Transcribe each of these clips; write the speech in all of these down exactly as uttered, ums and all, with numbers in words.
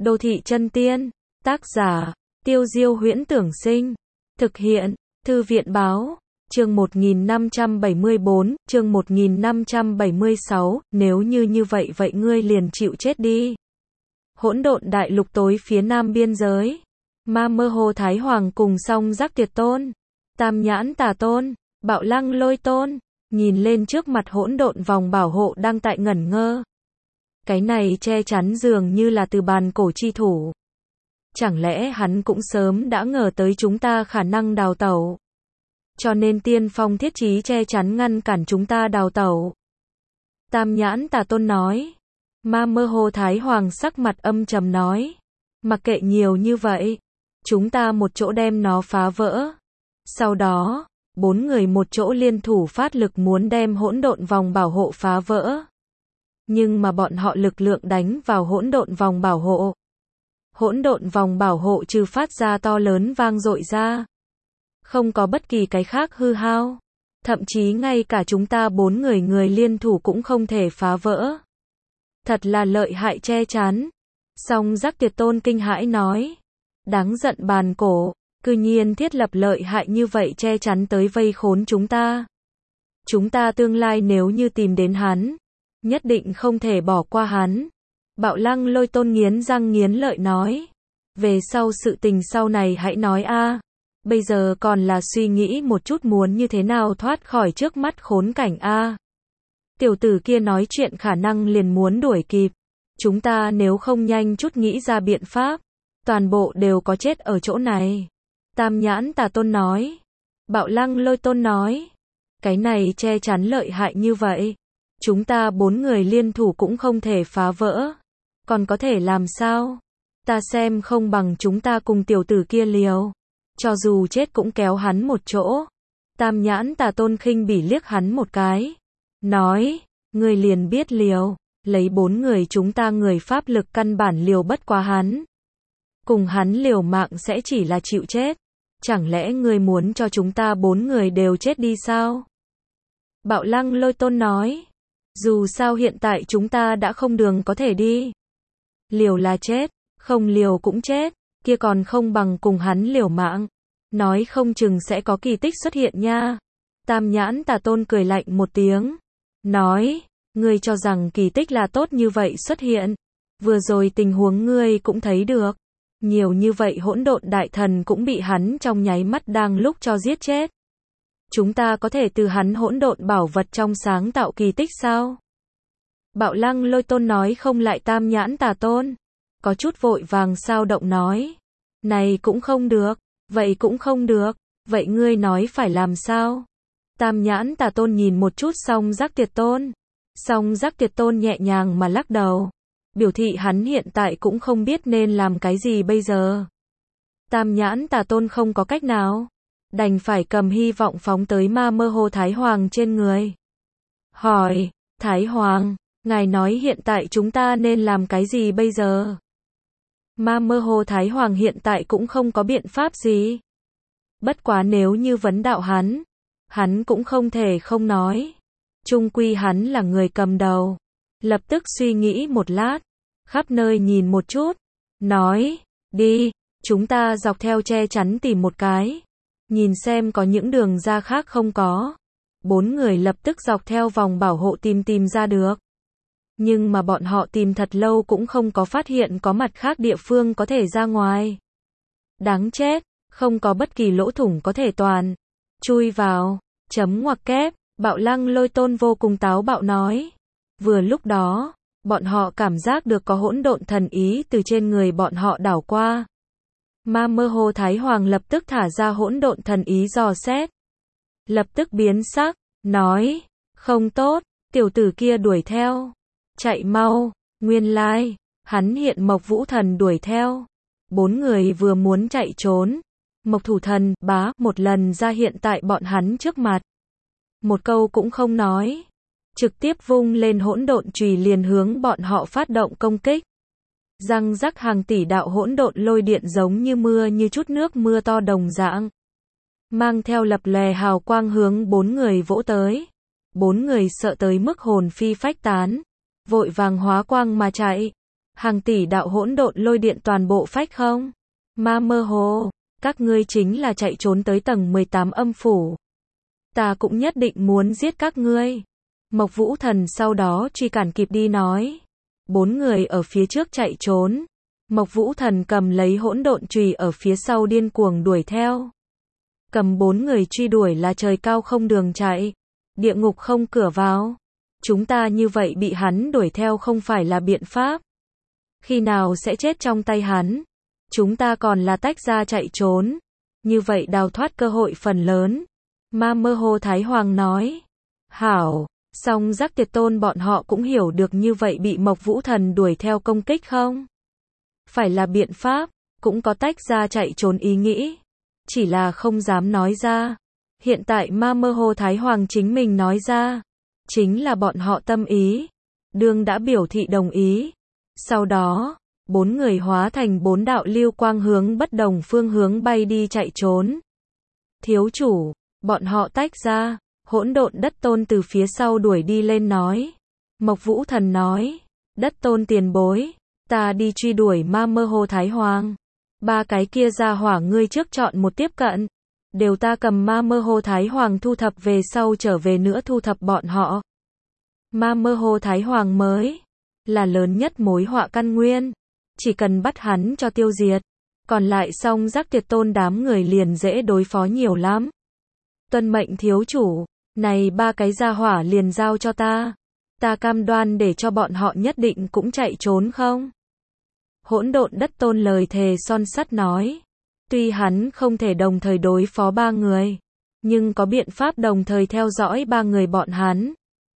Đô thị chân tiên. Tác giả, Tiêu Diêu Huyễn Tưởng Sinh. Thực hiện, Thư viện Báo. Chương một nghìn năm trăm bảy mươi bốn, chương một nghìn năm trăm bảy mươi sáu, nếu như như vậy vậy ngươi liền chịu chết đi. Hỗn độn đại lục tối phía nam biên giới. Ma Mơ Hồ Thái Hoàng cùng Song Giác Tiệt Tôn, Tam Nhãn Tà Tôn, Bạo Lăng Lôi Tôn, nhìn lên trước mặt hỗn độn vòng bảo hộ đang tại ngẩn ngơ. Cái này che chắn dường như là từ bàn cổ chi thủ. Chẳng lẽ hắn cũng sớm đã ngờ tới chúng ta khả năng đào tẩu, cho nên tiên phong thiết trí che chắn ngăn cản chúng ta đào tẩu. Tam Nhãn Tà Tôn nói. Ma Mơ Hồ Thái Hoàng sắc mặt âm trầm nói. Mặc kệ nhiều như vậy, chúng ta một chỗ đem nó phá vỡ. Sau đó, bốn người một chỗ liên thủ phát lực muốn đem hỗn độn vòng bảo hộ phá vỡ. Nhưng mà bọn họ lực lượng đánh vào hỗn độn vòng bảo hộ. Hỗn độn vòng bảo hộ trừ phát ra to lớn vang dội ra, không có bất kỳ cái khác hư hao. Thậm chí ngay cả chúng ta bốn người người liên thủ cũng không thể phá vỡ. Thật là lợi hại che chắn. Song Giác Tiệt Tôn kinh hãi nói. Đáng giận bàn cổ, cư nhiên thiết lập lợi hại như vậy che chắn tới vây khốn chúng ta. Chúng ta tương lai nếu như tìm đến hắn, nhất định không thể bỏ qua hắn. Bạo Lăng Lôi Tôn nghiến răng nghiến lợi nói. Về sau sự tình sau này hãy nói a. Bây giờ còn là suy nghĩ một chút muốn như thế nào thoát khỏi trước mắt khốn cảnh a. Tiểu tử kia nói chuyện khả năng liền muốn đuổi kịp. Chúng ta nếu không nhanh chút nghĩ ra biện pháp, toàn bộ đều có chết ở chỗ này. Tam Nhãn Tà Tôn nói. Bạo Lăng Lôi Tôn nói. Cái này che chắn lợi hại như vậy, chúng ta bốn người liên thủ cũng không thể phá vỡ. Còn có thể làm sao? Ta xem không bằng chúng ta cùng tiểu tử kia liều. Cho dù chết cũng kéo hắn một chỗ. Tam Nhãn Tà Tôn khinh bỉ liếc hắn một cái. Nói, ngươi liền biết liều. Lấy bốn người chúng ta người pháp lực căn bản liều bất quá hắn. Cùng hắn liều mạng sẽ chỉ là chịu chết. Chẳng lẽ ngươi muốn cho chúng ta bốn người đều chết đi sao? Bạo Lăng Lôi Tôn nói. Dù sao hiện tại chúng ta đã không đường có thể đi. Liều là chết, không liều cũng chết, kia còn không bằng cùng hắn liều mạng. Nói không chừng sẽ có kỳ tích xuất hiện nha. Tam Nhãn Tà Tôn cười lạnh một tiếng. Nói, ngươi cho rằng kỳ tích là tốt như vậy xuất hiện. Vừa rồi tình huống ngươi cũng thấy được. Nhiều như vậy hỗn độn đại thần cũng bị hắn trong nháy mắt đang lúc cho giết chết. Chúng ta có thể từ hắn hỗn độn bảo vật trong sáng tạo kỳ tích sao? Bạo Lăng Lôi Tôn nói không lại Tam Nhãn Tà Tôn. Có chút vội vàng sao động nói. Này cũng không được, vậy cũng không được, vậy ngươi nói phải làm sao? Tam Nhãn Tà Tôn nhìn một chút Song Giác Tiệt Tôn. Song Giác Tiệt Tôn nhẹ nhàng mà lắc đầu. Biểu thị hắn hiện tại cũng không biết nên làm cái gì bây giờ. Tam Nhãn Tà Tôn không có cách nào. Đành phải cầm hy vọng phóng tới Ma Mơ Hồ Thái Hoàng trên người. Hỏi, Thái Hoàng, ngài nói hiện tại chúng ta nên làm cái gì bây giờ? Ma Mơ Hồ Thái Hoàng hiện tại cũng không có biện pháp gì. Bất quá nếu như vấn đạo hắn, hắn cũng không thể không nói. Chung quy hắn là người cầm đầu. Lập tức suy nghĩ một lát, khắp nơi nhìn một chút, nói, đi, chúng ta dọc theo che chắn tìm một cái. Nhìn xem có những đường ra khác không có. Bốn người lập tức dọc theo vòng bảo hộ tìm tìm ra được. Nhưng mà bọn họ tìm thật lâu cũng không có phát hiện có mặt khác địa phương có thể ra ngoài. Đáng chết, không có bất kỳ lỗ thủng có thể toàn chui vào. Chấm ngoặc kép, Bạo Lăng Lôi Tôn vô cùng táo bạo nói. Vừa lúc đó, bọn họ cảm giác được có hỗn độn thần ý từ trên người bọn họ đảo qua. Ma Mơ Hồ Thái Hoàng lập tức thả ra hỗn độn thần ý dò xét. Lập tức biến sắc, nói, không tốt, tiểu tử kia đuổi theo. Chạy mau, nguyên lai, hắn hiện Mộc Vũ Thần đuổi theo. Bốn người vừa muốn chạy trốn. Mộc Thủ Thần, bá, một lần ra hiện tại bọn hắn trước mặt. Một câu cũng không nói. Trực tiếp vung lên hỗn độn chùy liền hướng bọn họ phát động công kích. Răng rắc hàng tỷ đạo hỗn độn lôi điện giống như mưa như chút nước mưa to đồng dạng. Mang theo lập lòe hào quang hướng bốn người vỗ tới. Bốn người sợ tới mức hồn phi phách tán. Vội vàng hóa quang mà chạy. Hàng tỷ đạo hỗn độn lôi điện toàn bộ phách không? Ma mơ hồ, các ngươi chính là chạy trốn tới tầng mười tám âm phủ. Ta cũng nhất định muốn giết các ngươi. Mộc Vũ Thần sau đó truy cản kịp đi nói. Bốn người ở phía trước chạy trốn. Mộc Vũ Thần cầm lấy hỗn độn chùy ở phía sau điên cuồng đuổi theo. Cầm bốn người truy đuổi là trời cao không đường chạy, địa ngục không cửa vào. Chúng ta như vậy bị hắn đuổi theo không phải là biện pháp. Khi nào sẽ chết trong tay hắn? Chúng ta còn là tách ra chạy trốn. Như vậy đào thoát cơ hội phần lớn. Ma Mơ Hồ Thái Hoàng nói. Hảo, song Giác Tiệt Tôn bọn họ cũng hiểu được như vậy bị Mộc Vũ Thần đuổi theo công kích không? Phải là biện pháp, cũng có tách ra chạy trốn ý nghĩ. Chỉ là không dám nói ra. Hiện tại Ma Mơ Hồ Thái Hoàng chính mình nói ra. Chính là bọn họ tâm ý. Đương đã biểu thị đồng ý. Sau đó, bốn người hóa thành bốn đạo lưu quang hướng bất đồng phương hướng bay đi chạy trốn. Thiếu chủ, bọn họ tách ra. Hỗn độn đất tôn từ phía sau đuổi đi lên nói. Mộc Vũ Thần nói. Đất tôn tiền bối. Ta đi truy đuổi Ma Mơ Hồ Thái Hoàng. Ba cái kia ra hỏa ngươi trước chọn một tiếp cận. Đều ta cầm Ma Mơ Hồ Thái Hoàng thu thập về sau trở về nữa thu thập bọn họ. Ma Mơ Hồ Thái Hoàng mới là lớn nhất mối họa căn nguyên. Chỉ cần bắt hắn cho tiêu diệt. Còn lại song Giác Tiệt Tôn đám người liền dễ đối phó nhiều lắm. Tuân mệnh thiếu chủ. Này ba cái gia hỏa liền giao cho ta. Ta cam đoan để cho bọn họ nhất định cũng chạy trốn không? Hỗn độn đất tôn lời thề son sắt nói. Tuy hắn không thể đồng thời đối phó ba người. Nhưng có biện pháp đồng thời theo dõi ba người bọn hắn.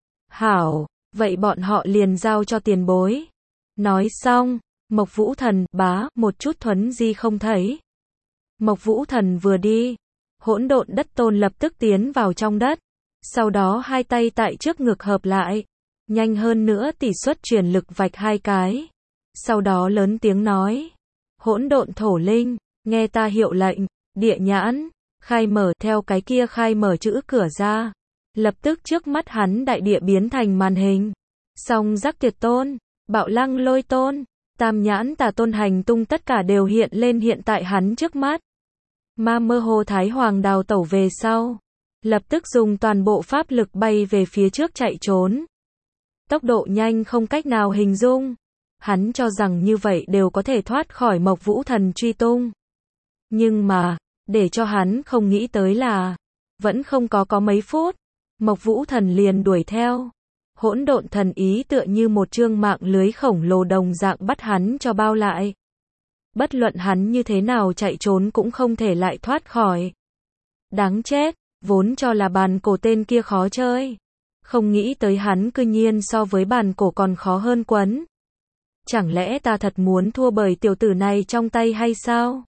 Hảo, vậy bọn họ liền giao cho tiền bối. Nói xong, Mộc Vũ Thần bá một chút thuấn di không thấy. Mộc Vũ Thần vừa đi. Hỗn độn đất tôn lập tức tiến vào trong đất. Sau đó hai tay tại trước ngực hợp lại. Nhanh hơn nữa tỷ suất truyền lực vạch hai cái. Sau đó lớn tiếng nói. Hỗn độn thổ linh, nghe ta hiệu lệnh, địa nhãn, khai mở theo cái kia khai mở chữ cửa ra. Lập tức trước mắt hắn đại địa biến thành màn hình. Song Giác Tiệt Tôn, Bạo Lăng Lôi Tôn, Tam Nhãn Tà Tôn hành tung tất cả đều hiện lên hiện tại hắn trước mắt. Ma Mơ Hồ Thái Hoàng đào tẩu về sau. Lập tức dùng toàn bộ pháp lực bay về phía trước chạy trốn. Tốc độ nhanh không cách nào hình dung. Hắn cho rằng như vậy đều có thể thoát khỏi Mộc Vũ Thần truy tung. Nhưng mà, để cho hắn không nghĩ tới là, vẫn không có có mấy phút, Mộc Vũ Thần liền đuổi theo. Hỗn độn thần ý tựa như một chương mạng lưới khổng lồ đồng dạng bắt hắn cho bao lại. Bất luận hắn như thế nào chạy trốn cũng không thể lại thoát khỏi. Đáng chết, vốn cho là bàn cổ tên kia khó chơi. Không nghĩ tới hắn cư nhiên so với bàn cổ còn khó hơn quấn. Chẳng lẽ ta thật muốn thua bởi tiểu tử này trong tay hay sao?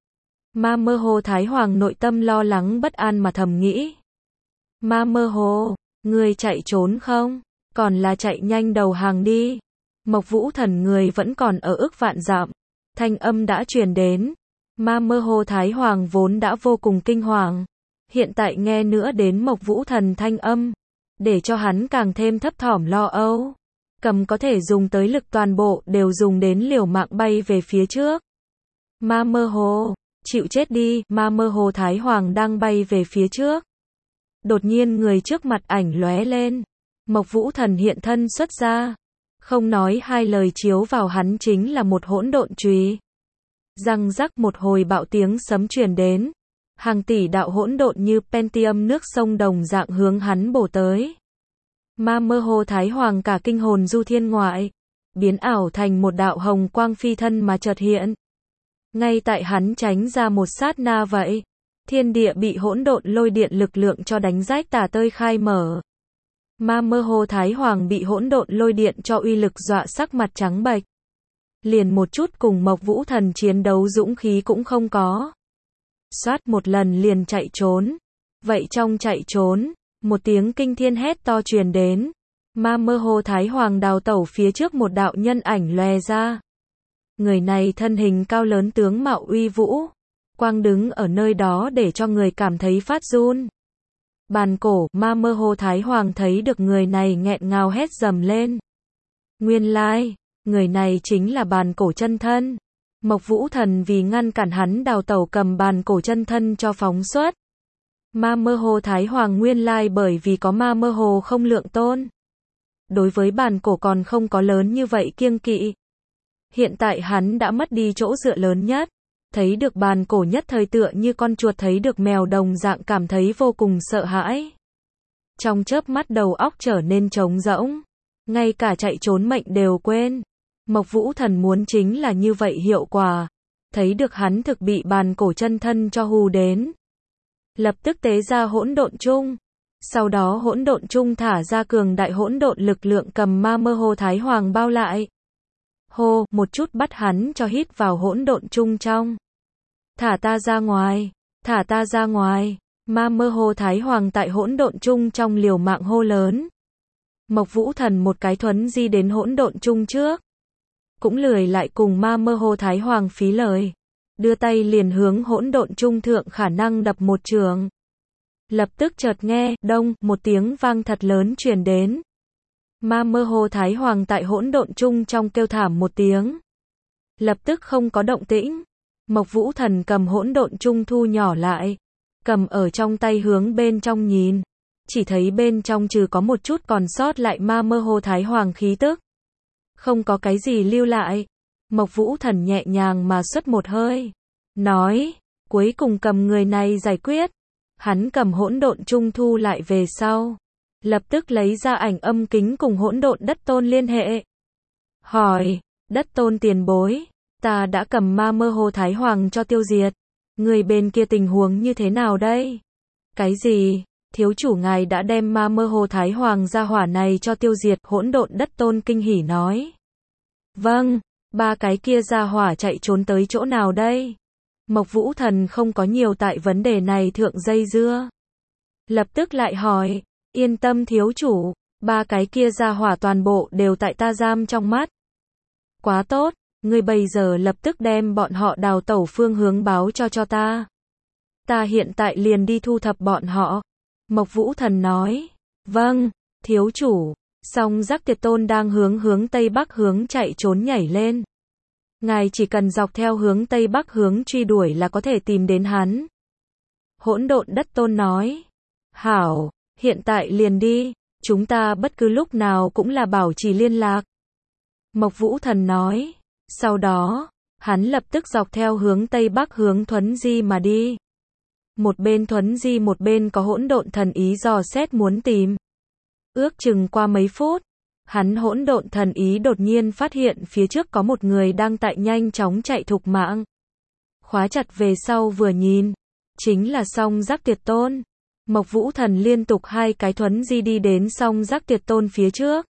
Ma Mơ Hồ Thái Hoàng nội tâm lo lắng bất an mà thầm nghĩ. Ma Mơ Hồ, ngươi chạy trốn không? Còn là chạy nhanh đầu hàng đi. Mộc Vũ Thần người vẫn còn ở ức vạn dặm. Thanh âm đã truyền đến. Ma Mơ Hồ Thái Hoàng vốn đã vô cùng kinh hoàng. Hiện tại nghe nữa đến Mộc Vũ Thần thanh âm. Để cho hắn càng thêm thấp thỏm lo âu. Cầm có thể dùng tới lực toàn bộ đều dùng đến liều mạng bay về phía trước. Ma Mơ Hồ, chịu chết đi, Ma Mơ Hồ Thái Hoàng đang bay về phía trước. Đột nhiên người trước mặt ảnh lóe lên. Mộc Vũ Thần hiện thân xuất ra. Không nói hai lời chiếu vào hắn chính là một hỗn độn chùy. Răng rắc một hồi bạo tiếng sấm truyền đến. Hàng tỷ đạo hỗn độn như Pentium nước sông đồng dạng hướng hắn bổ tới. Ma Mơ Hồ Thái Hoàng cả kinh hồn du thiên ngoại. Biến ảo thành một đạo hồng quang phi thân mà chợt hiện. Ngay tại hắn tránh ra một sát na vậy. Thiên địa bị hỗn độn lôi điện lực lượng cho đánh rách tả tơi khai mở. Ma Mơ Hồ Thái Hoàng bị hỗn độn lôi điện cho uy lực dọa sắc mặt trắng bệch. Liền một chút cùng Mộc Vũ Thần chiến đấu dũng khí cũng không có. Xoát một lần liền chạy trốn. Vậy trong chạy trốn, một tiếng kinh thiên hét to truyền đến. Ma Mơ Hồ Thái Hoàng đào tẩu phía trước một đạo nhân ảnh lòe ra. Người này thân hình cao lớn tướng mạo uy vũ. Quang đứng ở nơi đó để cho người cảm thấy phát run. Bàn cổ, Ma Mơ Hồ Thái Hoàng thấy được người này nghẹn ngào hét dầm lên. Nguyên lai, Người này chính là bàn cổ chân thân. Mộc Vũ Thần vì ngăn cản hắn đào tẩu cầm bàn cổ chân thân cho phóng xuất. Ma Mơ Hồ Thái Hoàng nguyên lai bởi vì có Ma Mơ Hồ không lượng tôn. Đối với bàn cổ còn không có lớn như vậy kiêng kỵ. Hiện tại hắn đã mất đi chỗ dựa lớn nhất. Thấy được bàn cổ nhất thời tựa như con chuột thấy được mèo đồng dạng cảm thấy vô cùng sợ hãi. Trong chớp mắt đầu óc trở nên trống rỗng. Ngay cả chạy trốn mệnh đều quên. Mộc Vũ Thần muốn chính là như vậy hiệu quả. Thấy được hắn thực bị bàn cổ chân thân cho hù đến. Lập tức tế ra hỗn độn chung. Sau đó hỗn độn chung thả ra cường đại hỗn độn lực lượng cầm Ma Mơ Hồ Thái Hoàng bao lại. Hô, một chút bắt hắn cho hít vào hỗn độn chung trong. Thả ta ra ngoài, thả ta ra ngoài. Ma Mơ Hồ Thái Hoàng tại hỗn độn chung trong liều mạng hô lớn. Mộc Vũ Thần một cái thuấn di đến hỗn độn chung trước. Cũng lười lại cùng Ma Mơ Hồ Thái Hoàng phí lời. Đưa tay liền hướng hỗn độn chung thượng khả năng đập một trường. Lập tức chợt nghe, đông, một tiếng vang thật lớn truyền đến. Ma Mơ Hồ Thái Hoàng tại hỗn độn chung trong kêu thảm một tiếng. Lập tức không có động tĩnh. Mộc Vũ Thần cầm hỗn độn chung thu nhỏ lại. Cầm ở trong tay hướng bên trong nhìn. Chỉ thấy bên trong trừ có một chút còn sót lại Ma Mơ Hồ Thái Hoàng khí tức. Không có cái gì lưu lại. Mộc Vũ Thần nhẹ nhàng mà xuất một hơi. Nói, cuối cùng cầm người này giải quyết. Hắn cầm hỗn độn chung thu lại về sau. Lập tức lấy ra ảnh âm kính cùng hỗn độn đất tôn liên hệ. Hỏi, đất tôn tiền bối. Ta đã cầm Ma Mơ Hồ Thái Hoàng cho tiêu diệt. Người bên kia tình huống như thế nào đây? Cái gì? Thiếu chủ ngài đã đem Ma Mơ Hồ Thái Hoàng ra hỏa này cho tiêu diệt, hỗn độn đất tôn kinh hỉ nói. Vâng, ba cái kia ra hỏa chạy trốn tới chỗ nào đây? Mộc Vũ Thần không có nhiều tại vấn đề này thượng dây dưa. Lập tức lại hỏi, yên tâm thiếu chủ, ba cái kia ra hỏa toàn bộ đều tại ta giam trong mắt. Quá tốt, ngươi bây giờ lập tức đem bọn họ đào tẩu phương hướng báo cho cho ta. Ta hiện tại liền đi thu thập bọn họ. Mộc Vũ Thần nói, vâng, thiếu chủ. Song Giác Tiệt Tôn đang hướng hướng Tây Bắc hướng chạy trốn nhảy lên. Ngài chỉ cần dọc theo hướng Tây Bắc hướng truy đuổi là có thể tìm đến hắn. Hỗn độn đất tôn nói, hảo, hiện tại liền đi, chúng ta bất cứ lúc nào cũng là bảo trì liên lạc. Mộc Vũ Thần nói, sau đó, hắn lập tức dọc theo hướng Tây Bắc hướng thuấn di mà đi. Một bên thuấn di một bên có hỗn độn thần ý dò xét muốn tìm. Ước chừng qua mấy phút, hắn hỗn độn thần ý đột nhiên phát hiện phía trước có một người đang tại nhanh chóng chạy thục mạng. Khóa chặt về sau vừa nhìn, chính là Song Giác Tiệt Tôn. Mộc Vũ Thần liên tục hai cái thuấn di đi đến Song Giác Tiệt Tôn phía trước.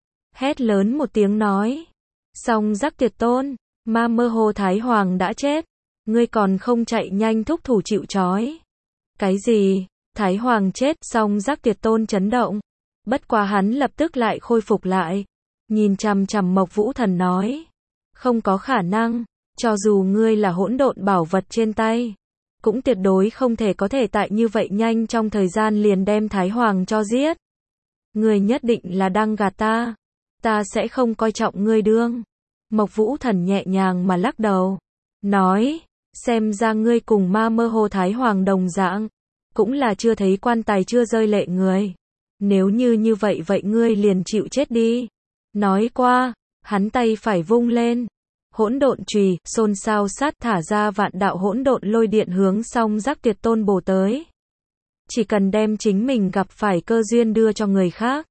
Hét lớn một tiếng nói, Song Giác Tiệt Tôn, Ma Mơ Hồ Thái Hoàng đã chết, ngươi còn không chạy nhanh thúc thủ chịu trói. Cái gì? Thái Hoàng chết? Song Giác Tiệt Tôn chấn động. Bất quá hắn lập tức lại khôi phục lại. Nhìn chằm chằm Mộc Vũ Thần nói. Không có khả năng. Cho dù ngươi là hỗn độn bảo vật trên tay. Cũng tuyệt đối không thể có thể tại như vậy nhanh trong thời gian liền đem Thái Hoàng cho giết. Ngươi nhất định là đang gạt ta. Ta sẽ không coi trọng ngươi đương. Mộc Vũ Thần nhẹ nhàng mà lắc đầu. Nói. Xem ra ngươi cùng Ma Mơ Hồ Thái Hoàng đồng dạng. Cũng là chưa thấy quan tài chưa rơi lệ người. Nếu như như vậy vậy ngươi liền chịu chết đi. Nói qua, hắn tay phải vung lên. Hỗn độn chùy, xôn xao sát thả ra vạn đạo hỗn độn lôi điện hướng Song Giác Tiệt Tôn bổ tới. Chỉ cần đem chính mình gặp phải cơ duyên đưa cho người khác,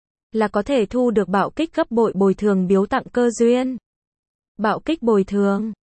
là có thể thu được bạo kích gấp bội bồi thường biếu tặng cơ duyên. Bạo kích bồi thường.